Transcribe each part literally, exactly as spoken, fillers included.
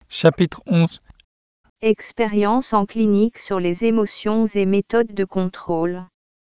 Chapitre onze. Expérience en clinique sur les émotions et méthodes de contrôle.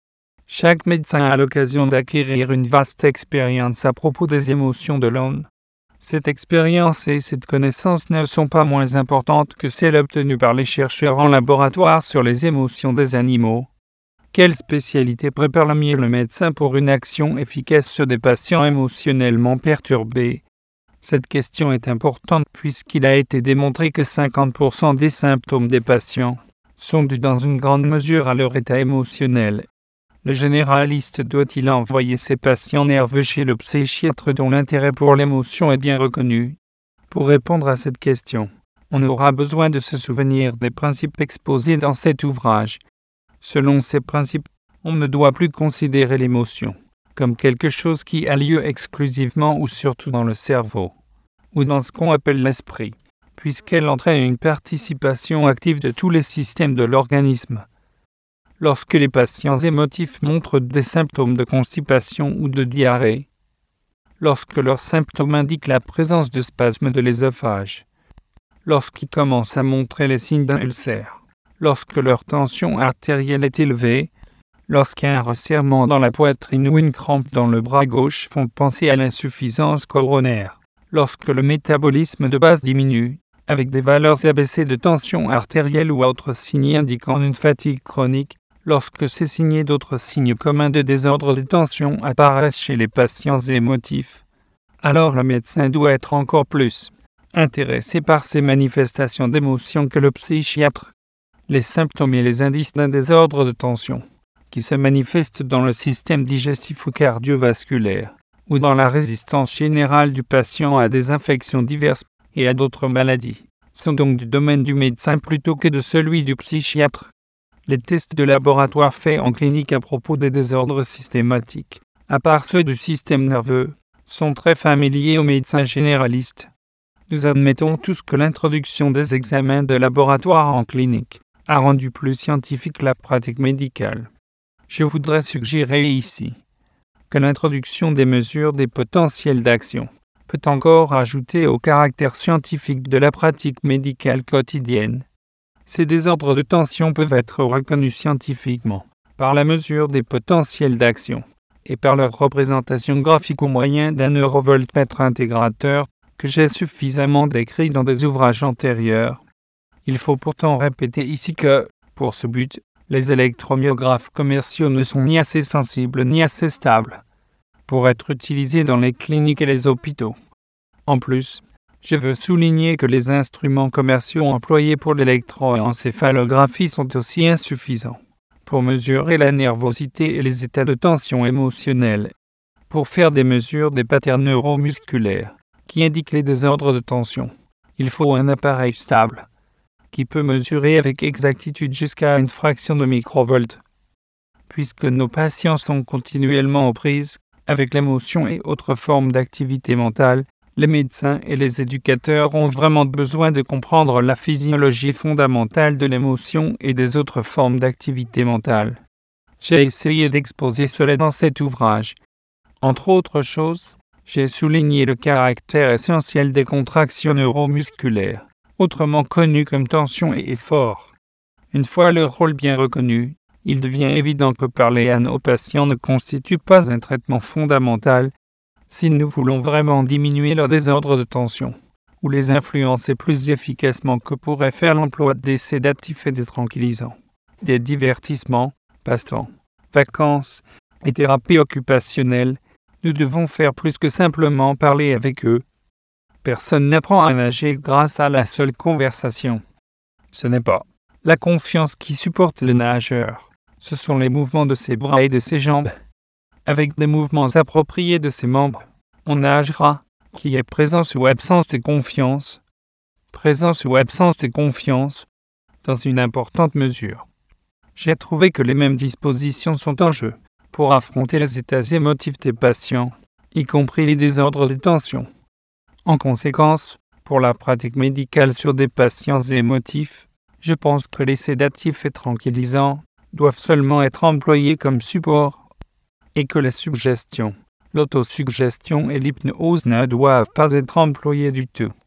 Chaque médecin a l'occasion d'acquérir une vaste expérience à propos des émotions de l'homme. Cette expérience et cette connaissance ne sont pas moins importantes que celles obtenues par les chercheurs en laboratoire sur les émotions des animaux. Quelle spécialité prépare le mieux le médecin pour une action efficace sur des patients émotionnellement perturbés? Cette question est importante puisqu'il a été démontré que cinquante pour cent des symptômes des patients sont dus dans une grande mesure à leur état émotionnel. Le généraliste doit-il envoyer ses patients nerveux chez le psychiatre dont l'intérêt pour l'émotion est bien reconnu? Pour répondre à cette question, on aura besoin de se souvenir des principes exposés dans cet ouvrage. Selon ces principes, on ne doit plus considérer l'émotion comme quelque chose qui a lieu exclusivement ou surtout dans le cerveau, ou dans ce qu'on appelle l'esprit, puisqu'elle entraîne une participation active de tous les systèmes de l'organisme. Lorsque les patients émotifs montrent des symptômes de constipation ou de diarrhée, lorsque leurs symptômes indiquent la présence de spasmes de l'œsophage, lorsqu'ils commencent à montrer les signes d'un ulcère, lorsque leur tension artérielle est élevée, lorsqu'un resserrement dans la poitrine ou une crampe dans le bras gauche font penser à l'insuffisance coronaire, lorsque le métabolisme de base diminue, avec des valeurs abaissées de tension artérielle ou autres signes indiquant une fatigue chronique, lorsque ces signes et d'autres signes communs de désordre de tension apparaissent chez les patients émotifs, alors le médecin doit être encore plus intéressé par ces manifestations d'émotion que le psychiatre. Les symptômes et les indices d'un désordre de tension qui se manifestent dans le système digestif ou cardiovasculaire, ou dans la résistance générale du patient à des infections diverses et à d'autres maladies, sont donc du domaine du médecin plutôt que de celui du psychiatre. Les tests de laboratoire faits en clinique à propos des désordres systématiques, à part ceux du système nerveux, sont très familiers aux médecins généralistes. Nous admettons tous que l'introduction des examens de laboratoire en clinique a rendu plus scientifique la pratique médicale. Je voudrais suggérer ici que l'introduction des mesures des potentiels d'action peut encore ajouter au caractère scientifique de la pratique médicale quotidienne. Ces désordres de tension peuvent être reconnus scientifiquement par la mesure des potentiels d'action et par leur représentation graphique au moyen d'un eurovoltmètre intégrateur que j'ai suffisamment décrit dans des ouvrages antérieurs. Il faut pourtant répéter ici que, pour ce but, les électromyographes commerciaux ne sont ni assez sensibles ni assez stables pour être utilisés dans les cliniques et les hôpitaux. En plus, je veux souligner que les instruments commerciaux employés pour l'électroencéphalographie sont aussi insuffisants pour mesurer la nervosité et les états de tension émotionnelle, pour faire des mesures des patterns neuromusculaires qui indiquent les désordres de tension. Il faut un appareil stable qui peut mesurer avec exactitude jusqu'à une fraction de microvolt. Puisque nos patients sont continuellement aux prises avec l'émotion et autres formes d'activité mentale, les médecins et les éducateurs ont vraiment besoin de comprendre la physiologie fondamentale de l'émotion et des autres formes d'activité mentale. J'ai essayé d'exposer cela dans cet ouvrage. Entre autres choses, j'ai souligné le caractère essentiel des contractions neuromusculaires, autrement connues comme tension et effort. Une fois leur rôle bien reconnu, il devient évident que parler à nos patients ne constitue pas un traitement fondamental si nous voulons vraiment diminuer leur désordre de tension, ou les influencer plus efficacement que pourrait faire l'emploi des sédatifs et des tranquillisants, des divertissements, passe-temps, vacances et thérapies occupationnelles. Nous devons faire plus que simplement parler avec eux. Personne n'apprend à nager grâce à la seule conversation. Ce n'est pas la confiance qui supporte le nageur. Ce sont les mouvements de ses bras et de ses jambes. Avec des mouvements appropriés de ses membres, on nagera. Qui est présence ou absence de confiance? Présence ou absence de confiance, dans une importante mesure. J'ai trouvé que les mêmes dispositions sont en jeu pour affronter les états émotifs des patients, y compris les désordres de tension. En conséquence, pour la pratique médicale sur des patients émotifs, je pense que les sédatifs et tranquillisants doivent seulement être employés comme support et que la suggestion, l'autosuggestion et l'hypnose ne doivent pas être employées du tout.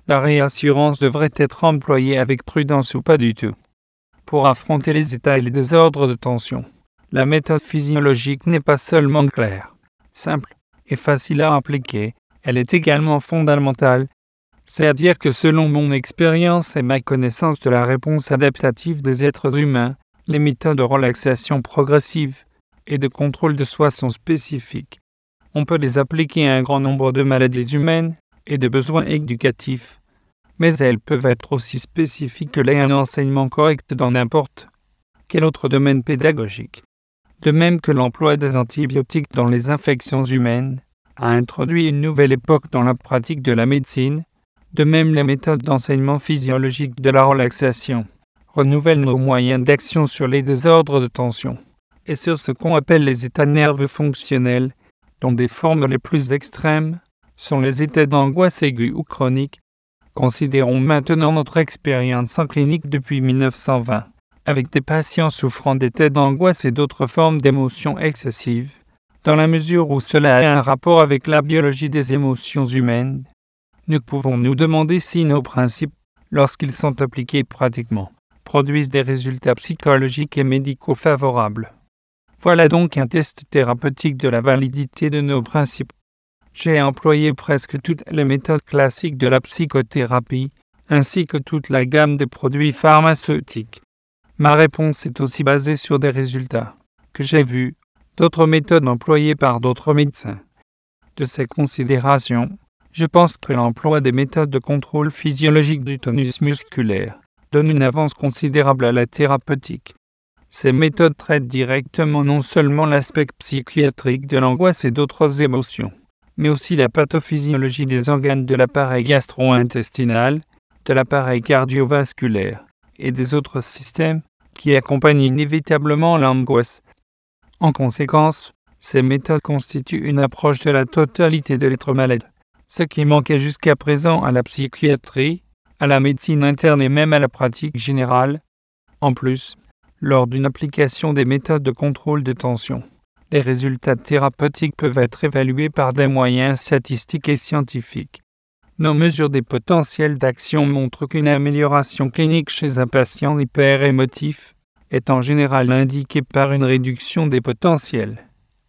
La réassurance devrait être employée avec prudence ou pas du tout. Pour affronter les états et les désordres de tension, la méthode physiologique n'est pas seulement claire, simple et facile à appliquer, elle est également fondamentale. C'est-à-dire que selon mon expérience et ma connaissance de la réponse adaptative des êtres humains, les méthodes de relaxation progressive et de contrôle de soi sont spécifiques. On peut les appliquer à un grand nombre de maladies humaines et de besoins éducatifs, mais elles peuvent être aussi spécifiques que l'est un enseignement correct dans n'importe quel autre domaine pédagogique. De même que l'emploi des antibiotiques dans les infections humaines a introduit une nouvelle époque dans la pratique de la médecine, de même les méthodes d'enseignement physiologique de la relaxation renouvellent nos moyens d'action sur les désordres de tension et sur ce qu'on appelle les états nerveux fonctionnels, dont des formes les plus extrêmes sont les états d'angoisse aiguë ou chronique. Considérons maintenant notre expérience en clinique depuis mille neuf cent vingt, avec des patients souffrant d'états d'angoisse et d'autres formes d'émotions excessives, dans la mesure où cela a un rapport avec la biologie des émotions humaines. Nous pouvons nous demander si nos principes, lorsqu'ils sont appliqués pratiquement, produisent des résultats psychologiques et médicaux favorables. Voilà donc un test thérapeutique de la validité de nos principes. J'ai employé presque toutes les méthodes classiques de la psychothérapie, ainsi que toute la gamme des produits pharmaceutiques. Ma réponse est aussi basée sur des résultats que j'ai vus, d'autres méthodes employées par d'autres médecins. De ces considérations, je pense que l'emploi des méthodes de contrôle physiologique du tonus musculaire donne une avance considérable à la thérapeutique. Ces méthodes traitent directement non seulement l'aspect psychiatrique de l'angoisse et d'autres émotions, mais aussi la pathophysiologie des organes de l'appareil gastro-intestinal, de l'appareil cardiovasculaire et des autres systèmes qui accompagnent inévitablement l'angoisse. En conséquence, ces méthodes constituent une approche de la totalité de l'être malade, ce qui manquait jusqu'à présent à la psychiatrie, à la médecine interne et même à la pratique générale. En plus, lors d'une application des méthodes de contrôle de tension, les résultats thérapeutiques peuvent être évalués par des moyens statistiques et scientifiques. Nos mesures des potentiels d'action montrent qu'une amélioration clinique chez un patient hyper-émotif est en général indiquée par une réduction des potentiels.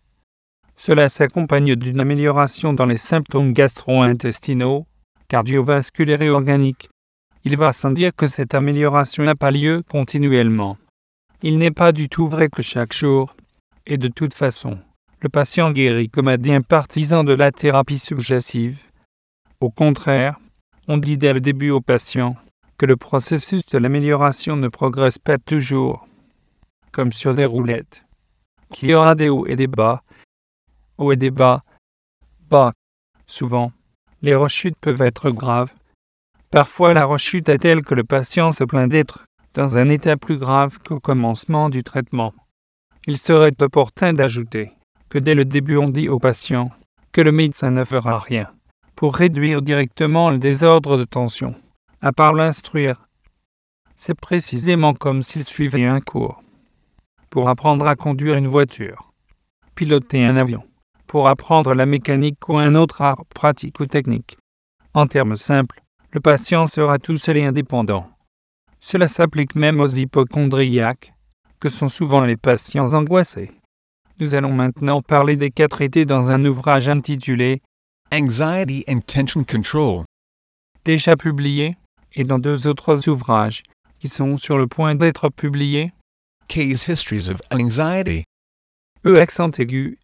Cela s'accompagne d'une amélioration dans les symptômes gastro-intestinaux, cardiovasculaires et organiques. Il va sans dire que cette amélioration n'a pas lieu continuellement. Il n'est pas du tout vrai que chaque jour, et de toute façon, le patient guérit comme a dit un partisan de la thérapie suggestive. Au contraire, on dit dès le début au patient que le processus de l'amélioration ne progresse pas toujours, comme sur des roulettes, qu'il y aura des hauts et des bas, hauts et des bas, bas. Souvent, les rechutes peuvent être graves. Parfois la rechute est telle que le patient se plaint d'être dans un état plus grave qu'au commencement du traitement. Il serait opportun d'ajouter que dès le début on dit au patient que le médecin ne fera rien pour réduire directement le désordre de tension, à part l'instruire. C'est précisément comme s'il suivait un cours. Pour apprendre à conduire une voiture, piloter un avion, pour apprendre la mécanique ou un autre art pratique ou technique. En termes simples, le patient sera tout seul et indépendant. Cela s'applique même aux hypochondriaques, que sont souvent les patients angoissés. Nous allons maintenant parler des cas traités dans un ouvrage intitulé Anxiety and Tension Control, déjà publié, et dans deux autres ouvrages qui sont sur le point d'être publiés. Case Histories of Anxiety, E accent aigu.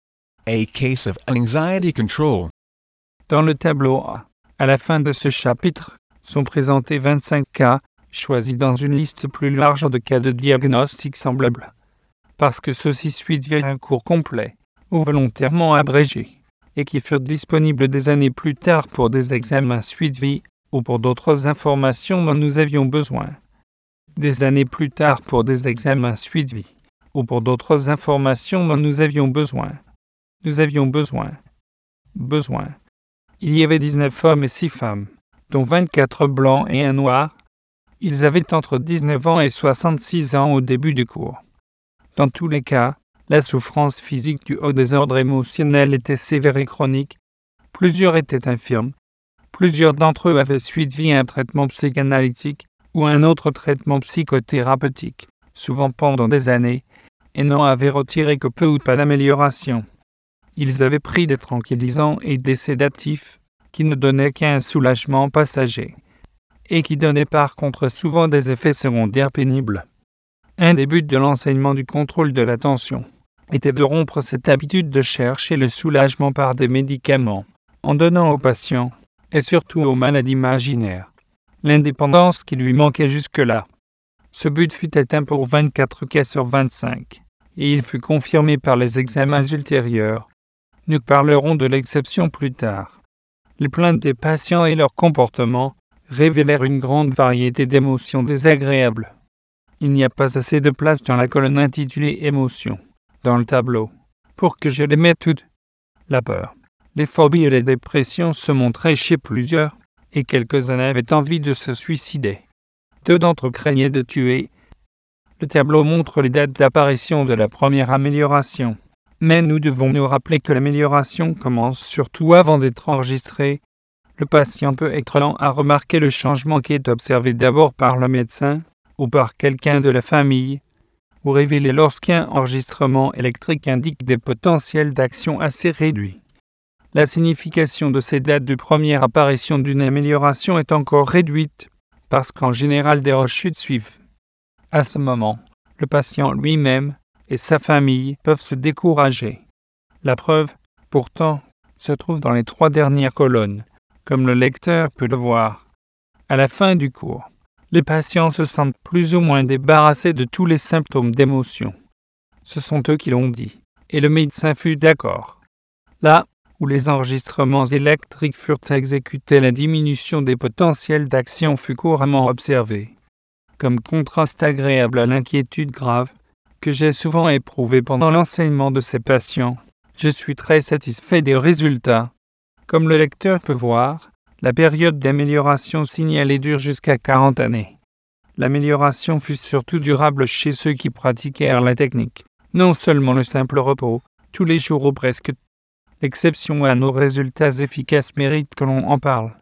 A Case of Anxiety Control. Dans le tableau A, à la fin de ce chapitre, sont présentés vingt-cinq cas, choisis dans une liste plus large de cas de diagnostic semblables. Parce que ceux-ci suivirent un cours complet, ou volontairement abrégé, et qui furent disponibles des années plus tard pour des examens suivis, ou pour d'autres informations dont nous avions besoin. Des années plus tard pour des examens suivis, ou pour d'autres informations dont nous avions besoin. Nous avions besoin. Besoin. Il y avait dix-neuf hommes et six femmes, dont vingt-quatre blancs et un noir. Ils avaient entre dix-neuf ans et soixante-six ans au début du cours. Dans tous les cas, la souffrance physique due au désordre émotionnel était sévère et chronique. Plusieurs étaient infirmes. Plusieurs d'entre eux avaient suivi un traitement psychanalytique ou un autre traitement psychothérapeutique, souvent pendant des années, et n'en avaient retiré que peu ou pas d'amélioration. Ils avaient pris des tranquillisants et des sédatifs, qui ne donnaient qu'un soulagement passager, et qui donnaient par contre souvent des effets secondaires pénibles. Un des buts de l'enseignement du contrôle de l'attention était de rompre cette habitude de chercher le soulagement par des médicaments, en donnant aux patients, et surtout aux malades imaginaires, l'indépendance qui lui manquait jusque-là. Ce but fut atteint pour vingt-quatre cas sur vingt-cinq, et il fut confirmé par les examens ultérieurs. Nous parlerons de l'exception plus tard. Les plaintes des patients et leur comportement révélèrent une grande variété d'émotions désagréables. Il n'y a pas assez de place dans la colonne intitulée « Émotions » dans le tableau, pour que je les mette toutes. La peur, les phobies et les dépressions se montraient chez plusieurs, et quelques-uns avaient envie de se suicider. Deux d'entre eux craignaient de tuer. Le tableau montre les dates d'apparition de la première amélioration. Mais nous devons nous rappeler que l'amélioration commence surtout avant d'être enregistrée. Le patient peut être lent à remarquer le changement qui est observé d'abord par le médecin ou par quelqu'un de la famille, ou révélé lorsqu'un enregistrement électrique indique des potentiels d'action assez réduits. La signification de ces dates de première apparition d'une amélioration est encore réduite, parce qu'en général des rechutes suivent. À ce moment, le patient lui-même et sa famille peuvent se décourager. La preuve, pourtant, se trouve dans les trois dernières colonnes, comme le lecteur peut le voir. À la fin du cours, les patients se sentent plus ou moins débarrassés de tous les symptômes d'émotion. Ce sont eux qui l'ont dit, et le médecin fut d'accord. Là où les enregistrements électriques furent exécutés, la diminution des potentiels d'action fut couramment observée. Comme contraste agréable à l'inquiétude grave que j'ai souvent éprouvée pendant l'enseignement de ces patients, je suis très satisfait des résultats. Comme le lecteur peut voir, la période d'amélioration signalée dure jusqu'à quarante années. L'amélioration fut surtout durable chez ceux qui pratiquèrent la technique, non seulement le simple repos, tous les jours ou presque. L'exception à nos résultats efficaces mérite que l'on en parle.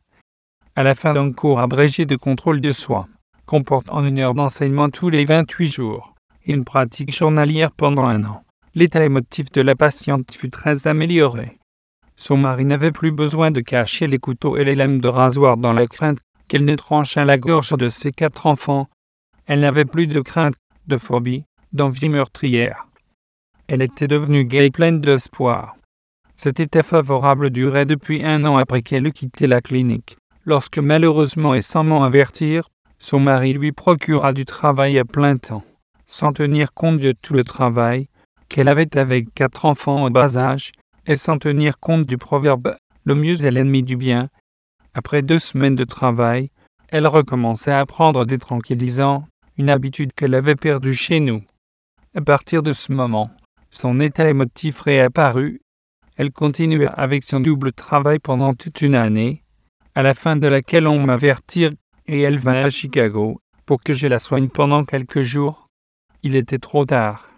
À la fin d'un cours abrégé de contrôle de soi, comportant une heure d'enseignement tous les vingt-huit jours, et une pratique journalière pendant un an, l'état émotif de la patiente fut très amélioré. Son mari n'avait plus besoin de cacher les couteaux et les lames de rasoir dans la crainte qu'elle ne tranchât la gorge de ses quatre enfants. Elle n'avait plus de crainte, de phobie, d'envie meurtrière. Elle était devenue gaie et pleine d'espoir. Cet état favorable durait depuis un an après qu'elle eut quitté la clinique, lorsque malheureusement et sans m'en avertir, son mari lui procura du travail à plein temps, sans tenir compte de tout le travail qu'elle avait avec quatre enfants au bas âge, et sans tenir compte du proverbe « le mieux est l'ennemi du bien ». Après deux semaines de travail, elle recommençait à prendre des tranquillisants, une habitude qu'elle avait perdue chez nous. À partir de ce moment, son état émotif réapparut. Elle continua avec son double travail pendant toute une année, à la fin de laquelle on m'avertit et elle vint à Chicago pour que je la soigne pendant quelques jours. Il était trop tard.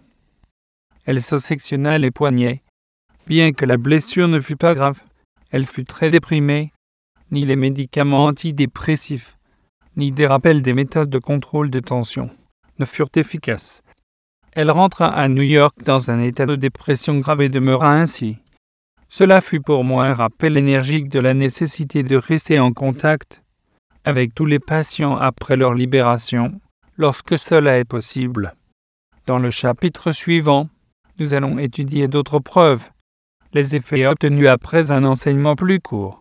Elle se sectionna les poignets. Bien que la blessure ne fût pas grave, elle fut très déprimée. Ni les médicaments antidépressifs, ni des rappels des méthodes de contrôle de tension ne furent efficaces. Elle rentra à New York dans un état de dépression grave et demeura ainsi. Cela fut pour moi un rappel énergique de la nécessité de rester en contact avec tous les patients après leur libération, lorsque cela est possible. Dans le chapitre suivant, nous allons étudier d'autres preuves, les effets obtenus après un enseignement plus court.